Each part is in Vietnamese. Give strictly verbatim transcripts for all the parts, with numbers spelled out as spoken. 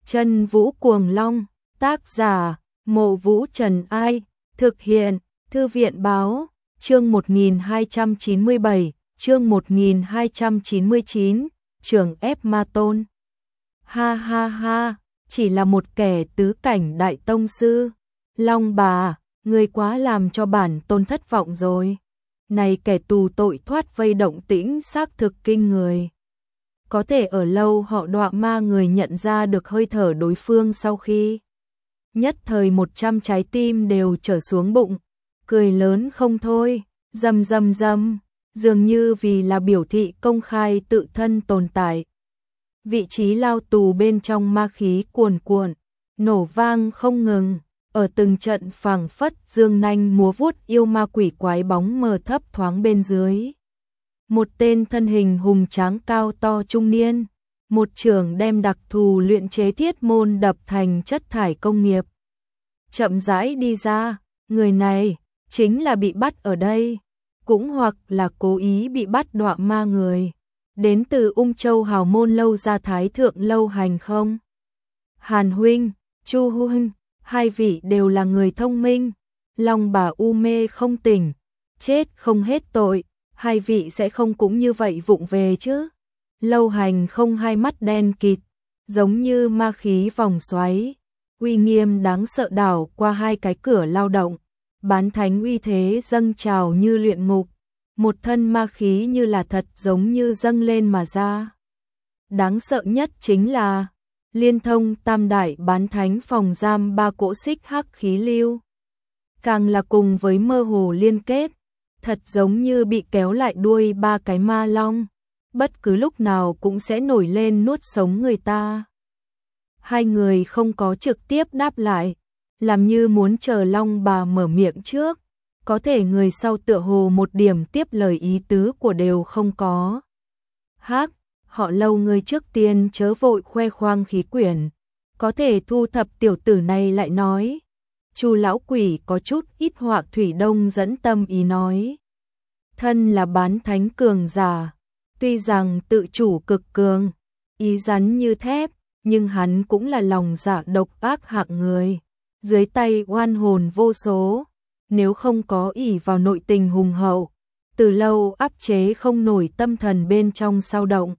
Chân Vũ Cuồng Long, tác giả, Mộ Vũ Trần Ai, thực hiện, Thư viện Báo, chương một nghìn hai trăm chín mươi bảy, chương một nghìn hai trăm chín mươi chín, Trường ép Ma Tôn. Ha ha ha, chỉ là một kẻ tứ cảnh đại tông sư. Long bà, người quá làm cho bản tôn thất vọng rồi. Này kẻ tù tội thoát vây động tĩnh xác thực kinh người. Có thể ở lâu họ đọa ma người nhận ra được hơi thở đối phương sau khi. Nhất thời một trăm trái tim đều trở xuống bụng, cười lớn không thôi, rầm rầm rầm, dường như vì là biểu thị công khai tự thân tồn tại. Vị trí lao tù bên trong ma khí cuồn cuộn, nổ vang không ngừng, ở từng trận phảng phất dương nanh múa vuốt yêu ma quỷ quái bóng mờ thấp thoáng bên dưới. Một tên thân hình hùng tráng cao to trung niên, một trưởng đem đặc thù luyện chế thiết môn đập thành chất thải công nghiệp. Chậm rãi đi ra, người này chính là bị bắt ở đây, cũng hoặc là cố ý bị bắt đọa ma người. Đến từ Ung Châu hào môn Lâu Gia Thái Thượng Lâu Hành không? Hàn huynh, Chu huynh, hai vị đều là người thông minh. Long bà u mê không tỉnh, chết không hết tội, hai vị sẽ không cũng như vậy vụng về chứ? Lâu Hành không, hai mắt đen kịt, giống như ma khí vòng xoáy, uy nghiêm đáng sợ đảo qua hai cái cửa lao động, bán thánh uy thế dâng trào như luyện ngục, một thân ma khí như là thật giống như dâng lên mà ra. Đáng sợ nhất chính là liên thông tam đại bán thánh phòng giam ba cỗ xích hắc khí lưu, càng là cùng với mơ hồ liên kết, thật giống như bị kéo lại đuôi ba cái ma long, bất cứ lúc nào cũng sẽ nổi lên nuốt sống người ta. Hai người không có trực tiếp đáp lại, làm như muốn chờ Long bà mở miệng trước, có thể người sau tựa hồ một điểm tiếp lời ý tứ của đều không có. Hắc, họ Lâu người trước tiên chớ vội khoe khoang khí quyển, có thể thu thập tiểu tử này lại nói. Chu lão quỷ có chút ít họa thủy đông dẫn tâm ý nói. Thân là bán thánh cường giả, tuy rằng tự chủ cực cường, ý rắn như thép, nhưng hắn cũng là lòng dạ độc ác hạng người, dưới tay oan hồn vô số, nếu không có ỷ vào nội tình hùng hậu, từ lâu áp chế không nổi tâm thần bên trong sao động.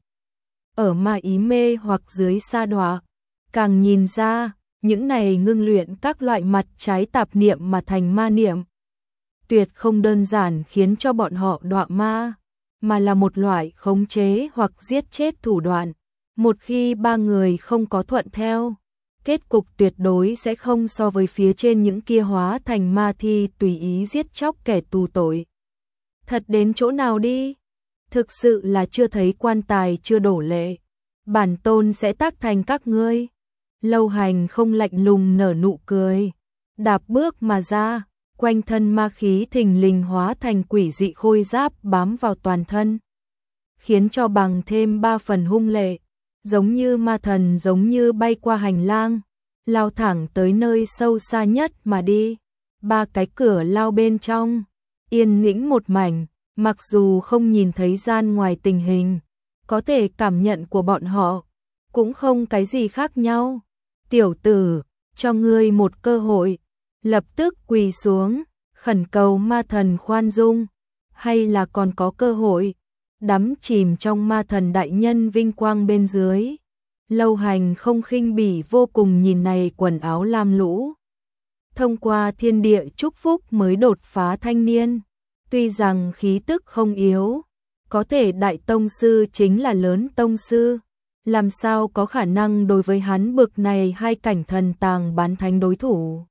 Ở ma ý mê hoặc dưới sa đọa, càng nhìn ra, những này ngưng luyện các loại mặt trái tạp niệm mà thành ma niệm. Tuyệt không đơn giản khiến cho bọn họ đọa ma, mà là một loại khống chế hoặc giết chết thủ đoạn. Một khi ba người không có thuận theo, kết cục tuyệt đối sẽ không so với phía trên những kia hóa thành ma thi tùy ý giết chóc kẻ tù tội. Thật đến chỗ nào đi? Thực sự là chưa thấy quan tài chưa đổ lệ. Bản tôn sẽ tác thành các ngươi. Lâu Hành không lạnh lùng nở nụ cười, đạp bước mà ra, quanh thân ma khí thình lình hóa thành quỷ dị khôi giáp bám vào toàn thân, khiến cho bằng thêm ba phần hung lệ, giống như ma thần giống như bay qua hành lang, lao thẳng tới nơi sâu xa nhất mà đi. Ba cái cửa lao bên trong, yên tĩnh một mảnh, mặc dù không nhìn thấy gian ngoài tình hình, có thể cảm nhận của bọn họ cũng không cái gì khác nhau. Tiểu tử, cho ngươi một cơ hội, lập tức quỳ xuống, khẩn cầu ma thần khoan dung, hay là còn có cơ hội, đắm chìm trong ma thần đại nhân vinh quang bên dưới. Lâu Hành không khinh bỉ vô cùng nhìn này quần áo lam lũ, thông qua thiên địa chúc phúc mới đột phá thanh niên, tuy rằng khí tức không yếu, có thể đại tông sư chính là lớn tông sư, làm sao có khả năng đối với hắn bực này hai cảnh thần tàng bán thánh đối thủ.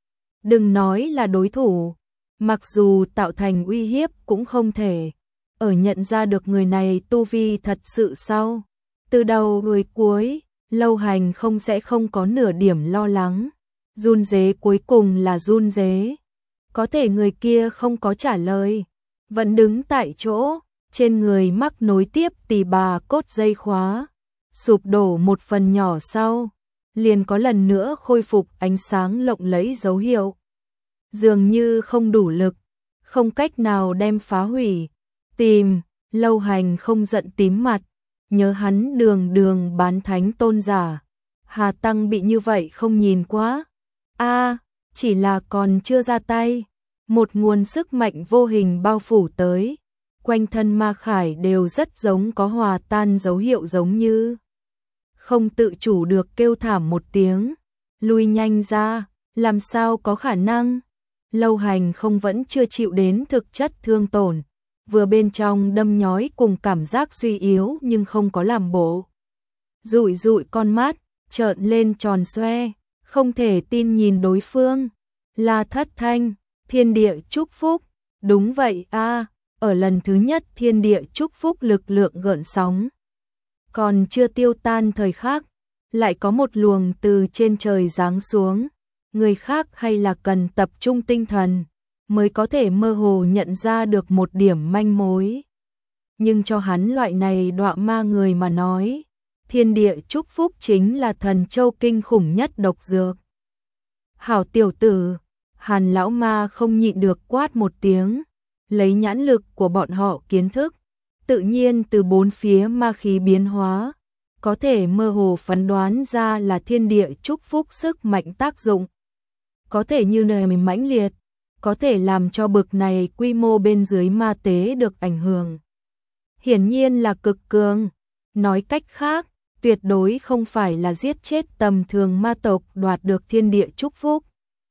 Đừng nói là đối thủ, mặc dù tạo thành uy hiếp cũng không thể. Ở nhận ra được người này tu vi thật sự sau, từ đầu đuôi cuối, Lâu Hành không sẽ không có nửa điểm lo lắng. Run rế cuối cùng là run rế. Có thể người kia không có trả lời, vẫn đứng tại chỗ, trên người mắc nối tiếp tỳ bà cốt dây khóa, sụp đổ một phần nhỏ sau, liền có lần nữa khôi phục ánh sáng lộng lẫy dấu hiệu. Dường như không đủ lực, không cách nào đem phá hủy. Tìm, Lâu Hành không giận tím mặt, nhớ hắn đường đường bán thánh tôn giả, Hà Tăng bị như vậy không nhìn quá. A, chỉ là còn chưa ra tay, một nguồn sức mạnh vô hình bao phủ tới. Quanh thân Ma Khải đều rất giống có hòa tan dấu hiệu, giống như không tự chủ được kêu thảm một tiếng, lui nhanh ra, làm sao có khả năng. Lâu Hành không vẫn chưa chịu đến thực chất thương tổn, vừa bên trong đâm nhói cùng cảm giác suy yếu nhưng không có làm bộ. Dụi dụi con mắt, trợn lên tròn xoe, không thể tin nhìn đối phương. La Thất Thanh, thiên địa chúc phúc, đúng vậy a, ở lần thứ nhất thiên địa chúc phúc lực lượng gợn sóng. Còn chưa tiêu tan thời khắc, lại có một luồng từ trên trời giáng xuống. Người khác hay là cần tập trung tinh thần, mới có thể mơ hồ nhận ra được một điểm manh mối. Nhưng cho hắn loại này đọa ma người mà nói, thiên địa chúc phúc chính là thần châu kinh khủng nhất độc dược. Hảo tiểu tử, Hàn lão ma không nhịn được quát một tiếng, lấy nhãn lực của bọn họ kiến thức, tự nhiên từ bốn phía ma khí biến hóa, có thể mơ hồ phán đoán ra là thiên địa chúc phúc sức mạnh tác dụng. Có thể như này mình mãnh liệt, có thể làm cho bực này quy mô bên dưới ma tế được ảnh hưởng. Hiển nhiên là cực cường, nói cách khác, tuyệt đối không phải là giết chết tầm thường ma tộc đoạt được thiên địa chúc phúc.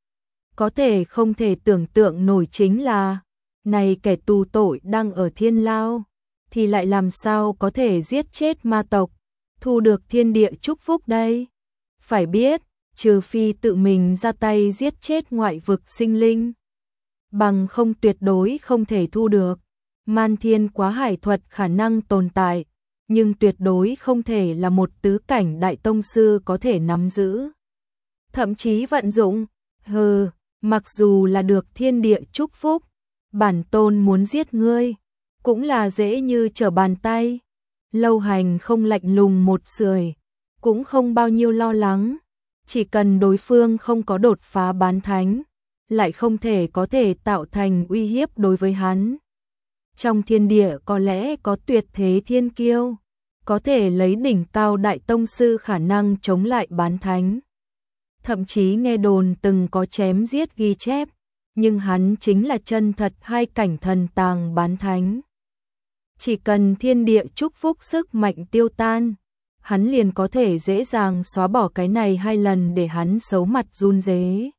Có thể không thể tưởng tượng nổi chính là, này kẻ tù tội đang ở thiên lao, thì lại làm sao có thể giết chết ma tộc, thu được thiên địa chúc phúc đây? Phải biết, trừ phi tự mình ra tay giết chết ngoại vực sinh linh, bằng không tuyệt đối không thể thu được. Man thiên quá hải thuật khả năng tồn tại, nhưng tuyệt đối không thể là một tứ cảnh đại tông sư có thể nắm giữ. Thậm chí vận dụng, hừ, mặc dù là được thiên địa chúc phúc, bản tôn muốn giết ngươi, cũng là dễ như trở bàn tay. Lâu Hành không lạnh lùng một sưởi, cũng không bao nhiêu lo lắng, chỉ cần đối phương không có đột phá bán thánh, lại không thể có thể tạo thành uy hiếp đối với hắn. Trong thiên địa có lẽ có tuyệt thế thiên kiêu, có thể lấy đỉnh cao đại tông sư khả năng chống lại bán thánh. Thậm chí nghe đồn từng có chém giết ghi chép, nhưng hắn chính là chân thật hai cảnh thần tàng bán thánh. Chỉ cần thiên địa chúc phúc sức mạnh tiêu tan, hắn liền có thể dễ dàng xóa bỏ cái này hai lần để hắn xấu mặt run rế.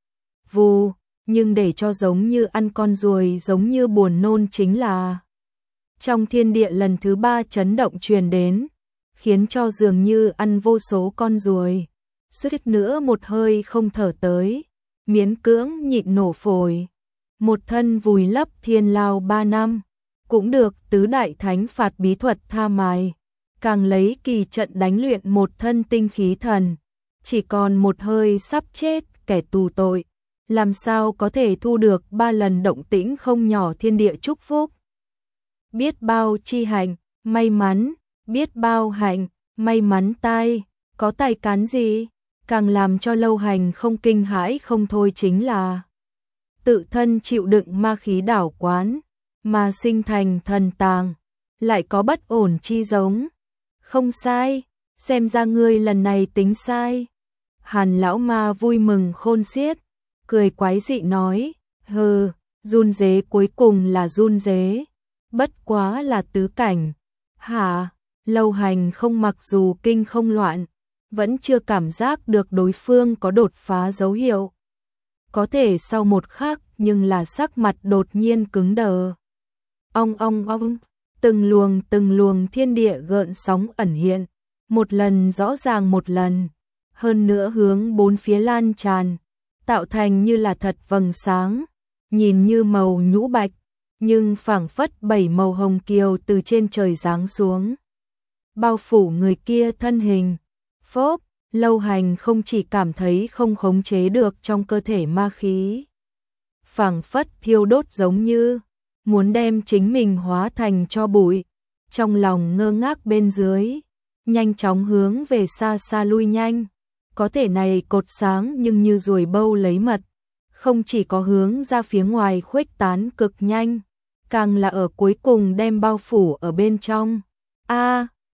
Vù, nhưng để cho giống như ăn con ruồi giống như buồn nôn chính là trong thiên địa lần thứ ba chấn động truyền đến, khiến cho dường như ăn vô số con ruồi, suýt nữa một hơi không thở tới, miễn cưỡng nhịn nổ phổi. Một thân vùi lấp thiên lao ba năm, cũng được tứ đại thánh phạt bí thuật tha mài, càng lấy kỳ trận đánh luyện một thân tinh khí thần, chỉ còn một hơi sắp chết kẻ tù tội, làm sao có thể thu được ba lần động tĩnh không nhỏ thiên địa chúc phúc. Biết bao chi hạnh, may mắn, biết bao hạnh, may mắn tai, có tài cán gì, càng làm cho Lâu Hành không kinh hãi không thôi chính là tự thân chịu đựng ma khí đảo quán, mà sinh thành thần tàng, lại có bất ổn chi giống. Không sai, xem ra ngươi lần này tính sai. Hàn lão ma vui mừng khôn xiết, cười quái dị nói, hừ, run rế cuối cùng là run rế, bất quá là tứ cảnh. Hả? Lâu Hành không mặc dù kinh không loạn, vẫn chưa cảm giác được đối phương có đột phá dấu hiệu. Có thể sau một khắc nhưng là sắc mặt đột nhiên cứng đờ. Ong ong ong, từng luồng từng luồng thiên địa gợn sóng ẩn hiện, một lần rõ ràng một lần, hơn nữa hướng bốn phía lan tràn, tạo thành như là thật vầng sáng, nhìn như màu nhũ bạch, nhưng phảng phất bảy màu hồng kiều từ trên trời giáng xuống, bao phủ người kia thân hình. Phốp, Lâu Hành không chỉ cảm thấy không khống chế được trong cơ thể ma khí, phảng phất thiêu đốt giống như muốn đem chính mình hóa thành tro bụi, trong lòng ngơ ngác bên dưới, nhanh chóng hướng về xa xa lui nhanh. Có thể này cột sáng nhưng như ruồi bâu lấy mật, không chỉ có hướng ra phía ngoài khuếch tán cực nhanh, càng là ở cuối cùng đem bao phủ ở bên trong. A,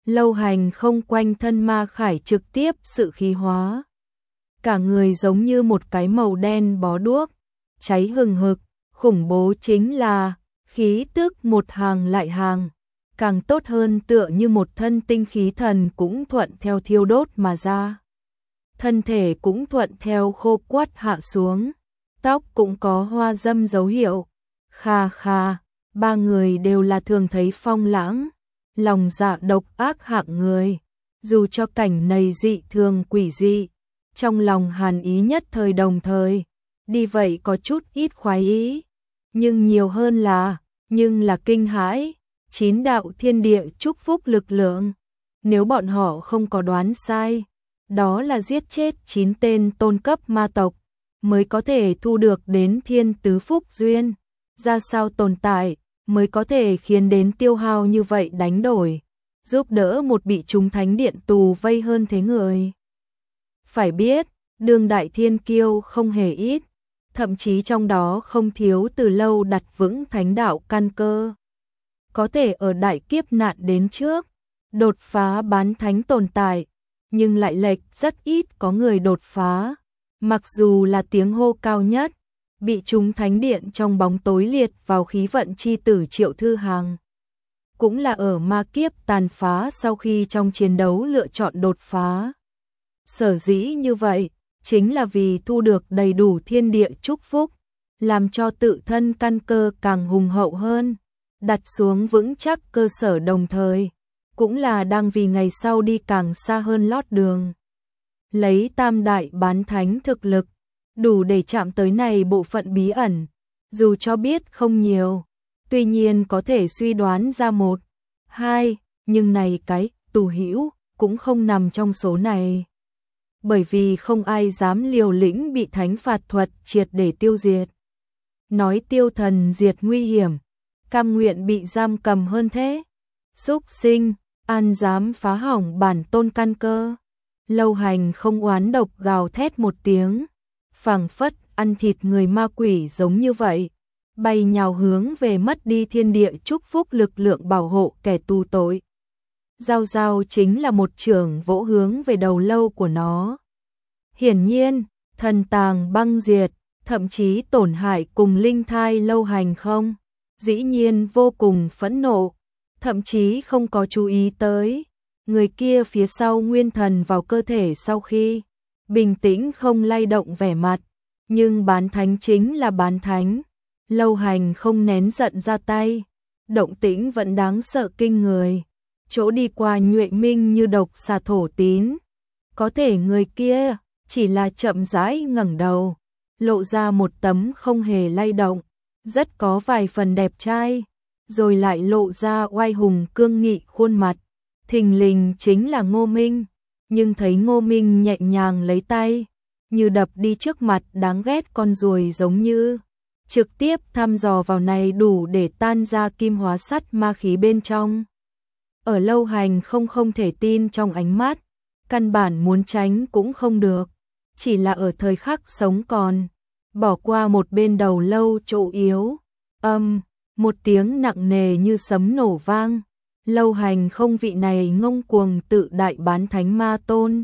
Lâu Hành không quanh thân ma khải trực tiếp sự khí hóa. Cả người giống như một cái màu đen bó đuốc, cháy hừng hực, khủng bố chính là khí tức một hàng lại hàng, càng tốt hơn tựa như một thân tinh khí thần cũng thuận theo thiêu đốt mà ra. Thân thể cũng thuận theo khô quắt hạ xuống, tóc cũng có hoa dâm dấu hiệu. Kha kha, ba người đều là thường thấy phong lãng, lòng dạ độc ác hạng người, dù cho cảnh này dị thường quỷ dị, trong lòng hàn ý nhất thời đồng thời, đi vậy có chút ít khoái ý, nhưng nhiều hơn là, nhưng là kinh hãi, chín đạo thiên địa chúc phúc lực lượng, nếu bọn họ không có đoán sai, đó là giết chết chín tên tôn cấp ma tộc, mới có thể thu được đến thiên tứ phúc duyên, ra sao tồn tại, mới có thể khiến đến tiêu hao như vậy đánh đổi, giúp đỡ một bị chúng thánh điện tù vây hơn thế người. Phải biết, đương đại thiên kiêu không hề ít, thậm chí trong đó không thiếu từ lâu đặt vững thánh đạo căn cơ. Có thể ở đại kiếp nạn đến trước, đột phá bán thánh tồn tại, nhưng lại lệch rất ít có người đột phá. Mặc dù là tiếng hô cao nhất, bị chúng thánh điện trong bóng tối liệt vào khí vận chi tử Triệu Thư Hàng. Cũng là ở ma kiếp tàn phá sau khi trong chiến đấu lựa chọn đột phá. Sở dĩ như vậy, chính là vì thu được đầy đủ thiên địa chúc phúc, làm cho tự thân căn cơ càng hùng hậu hơn, đặt xuống vững chắc cơ sở đồng thời, cũng là đang vì ngày sau đi càng xa hơn lót đường. Lấy tam đại bán thánh thực lực, đủ để chạm tới này bộ phận bí ẩn, dù cho biết không nhiều, tuy nhiên có thể suy đoán ra một, hai, nhưng này cái tù hữu cũng không nằm trong số này. Bởi vì không ai dám liều lĩnh bị thánh phạt thuật triệt để tiêu diệt. Nói tiêu thần diệt nguy hiểm, cam nguyện bị giam cầm hơn thế. Súc sinh, an dám phá hỏng bản tôn căn cơ. Lâu Hành không oán độc gào thét một tiếng, phảng phất ăn thịt người ma quỷ giống như vậy, bay nhào hướng về mất đi thiên địa chúc phúc lực lượng bảo hộ kẻ tù tội. Giao giao chính là một trường vỗ hướng về đầu lâu của nó. Hiển nhiên, thần tàng băng diệt, thậm chí tổn hại cùng linh thai Lâu Hành không, dĩ nhiên vô cùng phẫn nộ, thậm chí không có chú ý tới. Người kia phía sau nguyên thần vào cơ thể sau khi bình tĩnh không lay động vẻ mặt, nhưng bán thánh chính là bán thánh. Lâu Hành không nén giận ra tay, động tĩnh vẫn đáng sợ kinh người. Chỗ đi qua nhuệ minh như độc xà thổ tín. Có thể người kia chỉ là chậm rãi ngẩng đầu, lộ ra một tấm không hề lay động, rất có vài phần đẹp trai, rồi lại lộ ra oai hùng cương nghị khuôn mặt. Thình lình chính là Ngô Minh, nhưng thấy Ngô Minh nhẹ nhàng lấy tay, như đập đi trước mặt đáng ghét con ruồi giống như, trực tiếp thăm dò vào này đủ để tan ra kim hóa sắt ma khí bên trong. Ở Lâu Hành không không thể tin trong ánh mắt, căn bản muốn tránh cũng không được, chỉ là ở thời khắc sống còn, bỏ qua một bên đầu lâu chỗ yếu, âm, um, một tiếng nặng nề như sấm nổ vang. Lâu Hành không vị này ngông cuồng tự đại bán thánh ma tôn.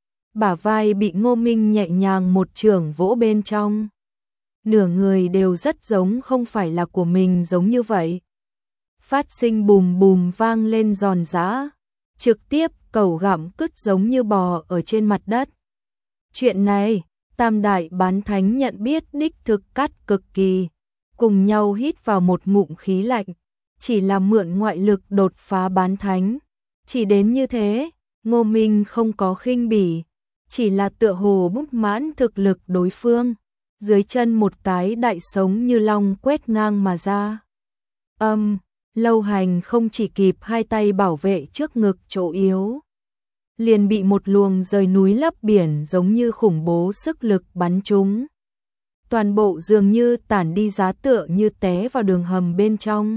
Bả vai bị Ngô Minh nhẹ nhàng một chưởng vỗ bên trong. Nửa người đều rất giống không phải là của mình giống như vậy. Phát sinh bùm bùm vang lên giòn giã, trực tiếp cẩu gặm cứt giống như bò ở trên mặt đất. Chuyện này, tam đại bán thánh nhận biết đích thực cắt cực kỳ, cùng nhau hít vào một ngụm khí lạnh. Chỉ là mượn ngoại lực đột phá bán thánh. Chỉ đến như thế, Ngô Minh không có khinh bỉ, chỉ là tựa hồ bút mãn thực lực đối phương. Dưới chân một cái đại sống như long quét ngang mà ra. Âm, um, Lâu Hành không chỉ kịp hai tay bảo vệ trước ngực chỗ yếu, liền bị một luồng rời núi lấp biển giống như khủng bố sức lực bắn trúng. Toàn bộ dường như tản đi giá tựa như té vào đường hầm bên trong.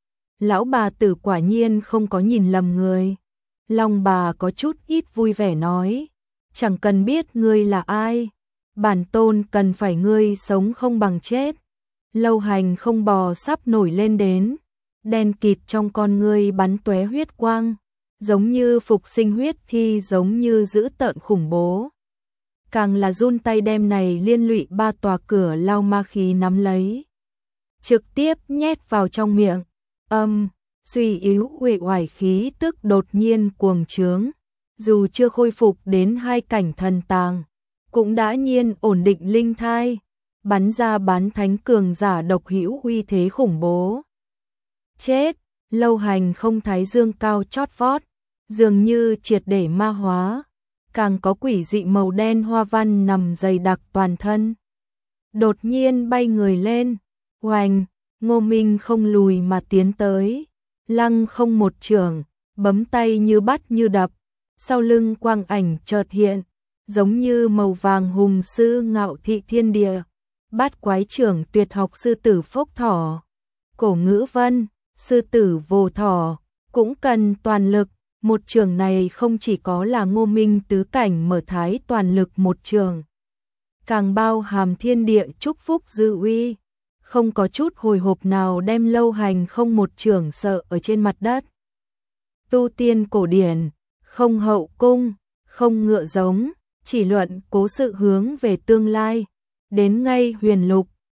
Lão bà tử quả nhiên không có nhìn lầm người. Long bà có chút ít vui vẻ nói, chẳng cần biết ngươi là ai, bản tôn cần phải ngươi sống không bằng chết. Lâu Hành không bò sắp nổi lên đến, đen kịt trong con ngươi bắn tóe huyết quang, giống như phục sinh huyết thi, giống như dữ tợn khủng bố. Càng là run tay đem này liên lụy ba tòa cửa lao ma khí nắm lấy, trực tiếp nhét vào trong miệng. Âm, suy yếu uể oải khí tức đột nhiên cuồng trướng, dù chưa khôi phục đến hai cảnh thần tàng, cũng đã nhiên ổn định linh thai, bắn ra bán thánh cường giả độc hữu uy thế khủng bố. Chết, Lâu Hành không thái dương cao chót vót, dường như triệt để ma hóa, càng có quỷ dị màu đen hoa văn nằm dày đặc toàn thân. Đột nhiên bay người lên, oành, Ngô Minh không lùi mà tiến tới, lăng không một chưởng, bấm tay như bắt như đập, sau lưng quang ảnh chợt hiện, giống như màu vàng hùng sư ngạo thị thiên địa, bát quái trưởng tuyệt học sư tử phốc thỏ, cổ ngữ vân, sư tử vồ thỏ, cũng cần toàn lực. Một trường này không chỉ có là Ngô Minh tứ cảnh mở thái toàn lực một trường, càng bao hàm thiên địa chúc phúc dư uy, không có chút hồi hộp nào đem Lâu Hành không một trường sợ ở trên mặt đất. Tu tiên cổ điển, không hậu cung, không ngựa giống, chỉ luận cố sự hướng về tương lai, đến ngay huyền lục,